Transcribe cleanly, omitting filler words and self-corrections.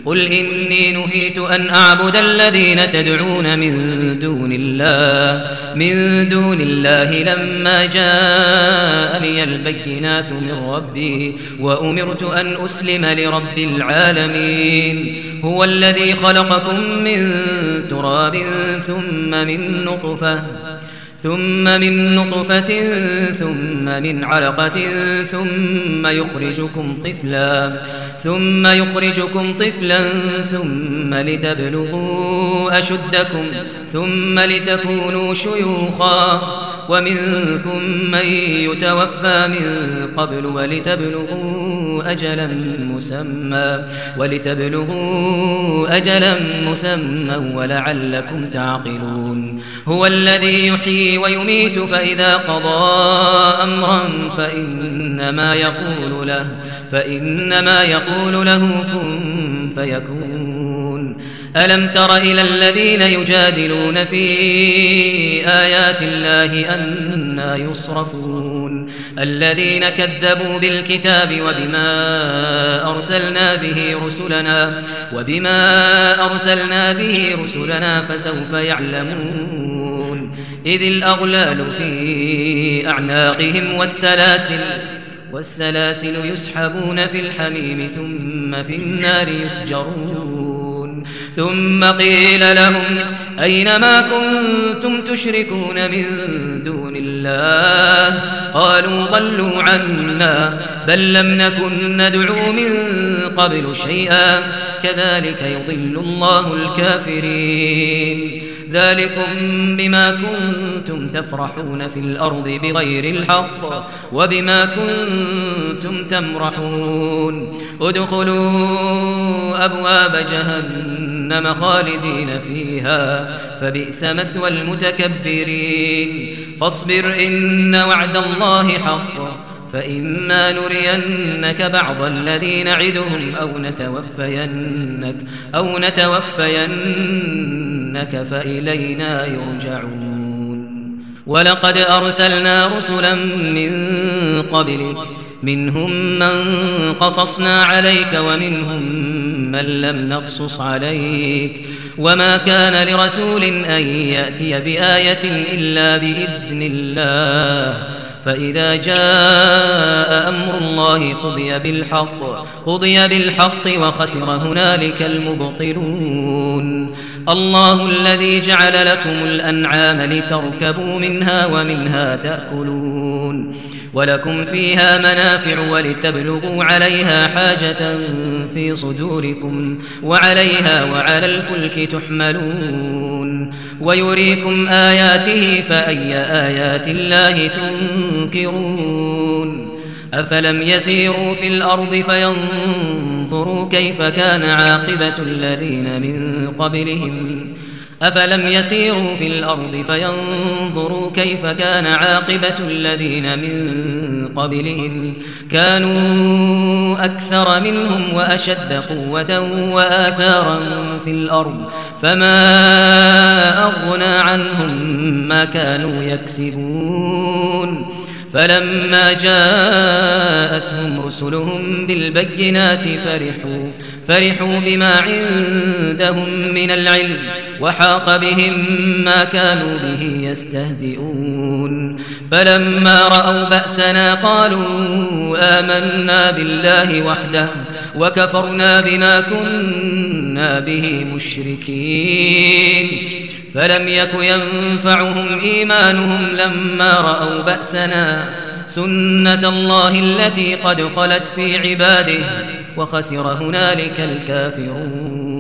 قل إني نهيت أن أعبد الذين تدعون من دون الله لما جاءني البينات من ربي وأمرت أن أسلم لرب العالمين. هو الذي خلقكم من تراب ثم من نطفة ثم من علقة ثم يخرجكم طفلا ثم لتبلغوا أشدكم ثم لتكونوا شيوخا ومنكم من يتوفى من قبل ولتبلغوا أجلا مسمى ولعلكم تعقلون. هو الذي يحيي ويميت فإذا قضى أمرا فإنما يقول له كن فيكون. ألم تر إلى الذين يجادلون في آيات الله أنى يصرفون الذين كذبوا بالكتاب وبما أرسلنا به رسلنا فسوف يعلمون. إذ الأغلال في أعناقهم والسلاسل يسحبون في الحميم ثم في النار يسجرون. ثم قيل لهم أين ما كنتم تشركون من دون الله قالوا ضلوا عنا بل لم نكن ندعو من قبل شيئا كذلك يضل الله الكافرين. ذلكم بما كنتم تفرحون في الأرض بغير الحق وبما كنتم تمرحون. ادخلوا أبواب جهنم خالدين فيها فبئس مثوى المتكبرين. فاصبر إن وعد الله حق فإما نرينك بعض الذي نعدهم أو نتوفينك فإلينا يرجعون. ولقد أرسلنا رسلا من قبلك منهم من قصصنا عليك ومنهم من لم نقصص عليك وما كان لرسول أن يأتي بآية إلا بإذن الله. فإذا جاء أمر الله قضي بالحق وخسر هنالك المبطلون. الله الذي جعل لكم الأنعام لتركبوا منها ومنها تأكلون ولكم فيها منافع ولتبلغوا عليها حاجة في صدوركم وعليها وعلى الفلك تحملون. ويريكم آياته فأي آيات الله تنكرون. أفلم يسيروا في الأرض فينظروا كيف كان عاقبة الذين من قبلهم كانوا أكثر منهم وأشد قوة وآثارا في الأرض فما أغنى عنهم ما كانوا يكسبون. فلما جاءتهم رسلهم بالبينات فرحوا بما عندهم من العلم وحاق بهم ما كانوا به يستهزئون. فلما رأوا بأسنا قالوا آمنا بالله وحده وكفرنا بما كنا به مشركين. فلم يك ينفعهم إيمانهم لما رأوا بأسنا سنة الله التي قد خلت في عباده وخسر هنالك الكافرون.